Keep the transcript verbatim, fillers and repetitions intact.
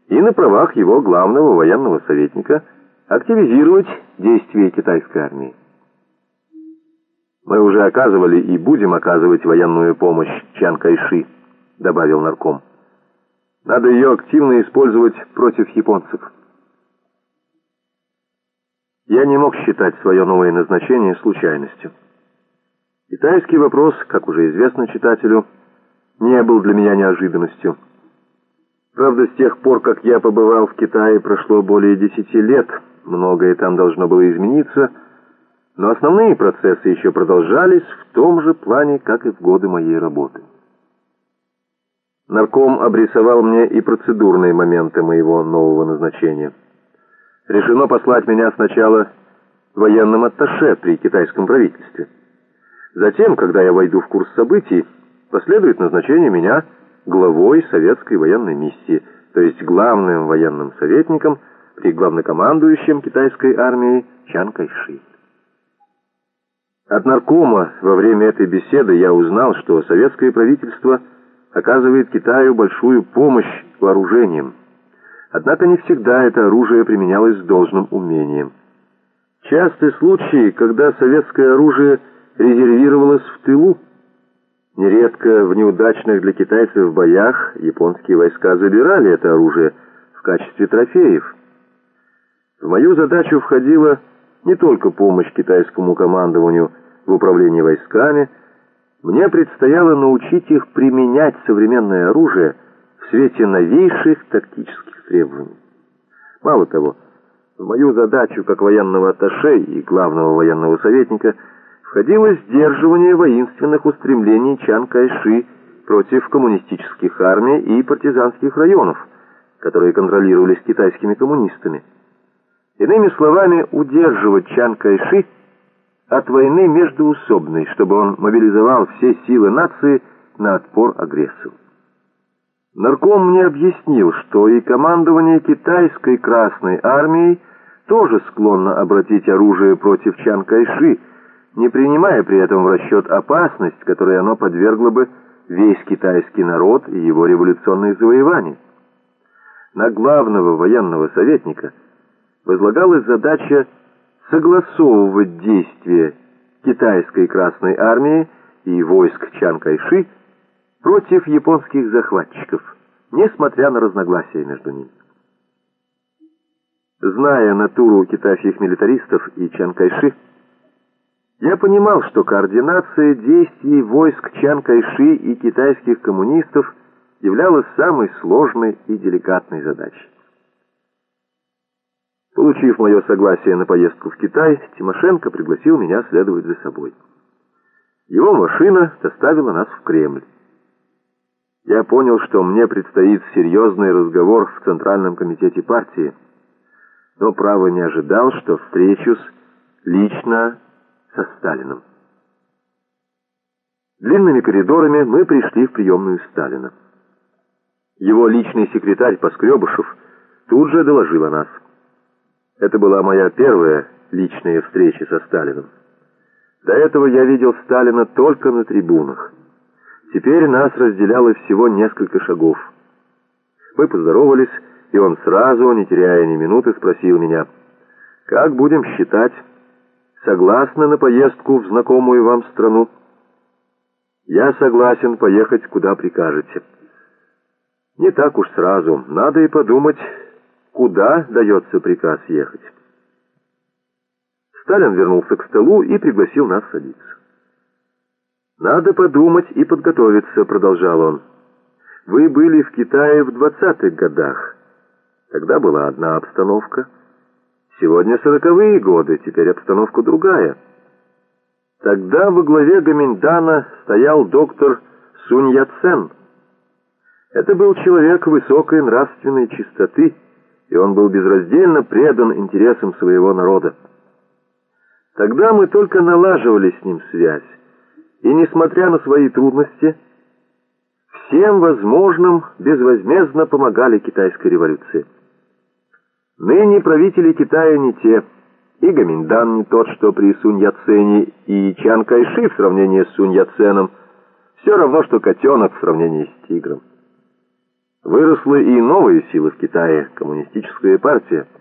и на правах его главного военного советника активизировать действия китайской армии. «Мы уже оказывали и будем оказывать военную помощь Чан Кайши», — добавил нарком. «Надо ее активно использовать против японцев». Я не мог считать свое новое назначение случайностью. Китайский вопрос, как уже известно читателю, не был для меня неожиданностью. Правда, с тех пор, как я побывал в Китае, прошло более десяти лет, многое там должно было измениться, но основные процессы еще продолжались в том же плане, как и в годы моей работы. Нарком обрисовал мне и процедурные моменты моего нового назначения. Решено послать меня сначала военным атташе при китайском правительстве. Затем, когда я войду в курс событий, последует назначение меня главой советской военной миссии, то есть главным военным советником при главнокомандующем китайской армией Чан Кайши. От наркома во время этой беседы я узнал, что советское правительство оказывает Китаю большую помощь вооружением. Однако не всегда это оружие применялось с должным умением. Часты случаи, когда советское оружие резервировалось в тылу. Нередко в неудачных для китайцев боях японские войска забирали это оружие в качестве трофеев. В мою задачу входила не только помощь китайскому командованию в управлении войсками, мне предстояло научить их применять современное оружие в свете новейших тактических требований. Мало того, в мою задачу как военного атташе и главного военного советника входило сдерживание воинственных устремлений Чан Кайши против коммунистических армий и партизанских районов, которые контролировались китайскими коммунистами. Иными словами, удерживать Чан Кайши от войны междоусобной, чтобы он мобилизовал все силы нации на отпор агрессору. Нарком мне объяснил, что и командование китайской Красной армией тоже склонно обратить оружие против Чан Кайши, не принимая при этом в расчет опасность, которой оно подвергло бы весь китайский народ и его революционные завоевания. На главного военного советника возлагалась задача согласовывать действия китайской Красной армии и войск Чан Кайши против японских захватчиков, несмотря на разногласия между ними. Зная натуру китайских милитаристов и Чан Кайши, я понимал, что координация действий войск Чан Кайши и китайских коммунистов являлась самой сложной и деликатной задачей. Получив мое согласие на поездку в Китай, Тимошенко пригласил меня следовать за собой. Его машина доставила нас в Кремль. Я понял, что мне предстоит серьезный разговор в Центральном комитете партии, но, право, не ожидал, что встречусь лично со Сталиным. Длинными коридорами мы пришли в приемную Сталина. Его личный секретарь Поскребышев тут же доложил о нас. Это была моя первая личная встреча со Сталиным. До этого я видел Сталина только на трибунах. Теперь нас разделяло всего несколько шагов. Мы поздоровались, и он сразу, не теряя ни минуты, спросил меня: «Как будем считать? Согласны на поездку в знакомую вам страну?» «Я согласен поехать, куда прикажете». «Не так уж сразу. Надо и подумать, куда дается приказ ехать». Сталин вернулся к столу и пригласил нас садиться. «Надо подумать и подготовиться», — продолжал он. «Вы были в Китае в двадцатых годах. Тогда была одна обстановка. Сегодня сороковые годы, теперь обстановка другая. Тогда во главе Гоминдана стоял доктор Сунь Яцен. Это был человек высокой нравственной чистоты, и он был безраздельно предан интересам своего народа. Тогда мы только налаживали с ним связь, и, несмотря на свои трудности, всем возможным безвозмездно помогали китайской революции. Ныне правители Китая не те, и Гоминдан не тот, что при Сунь Яцене, и Чан Кайши в сравнении с Сунь Яценом все равно, что котенок в сравнении с тигром. Выросла и новая сила в Китае — коммунистическая партия.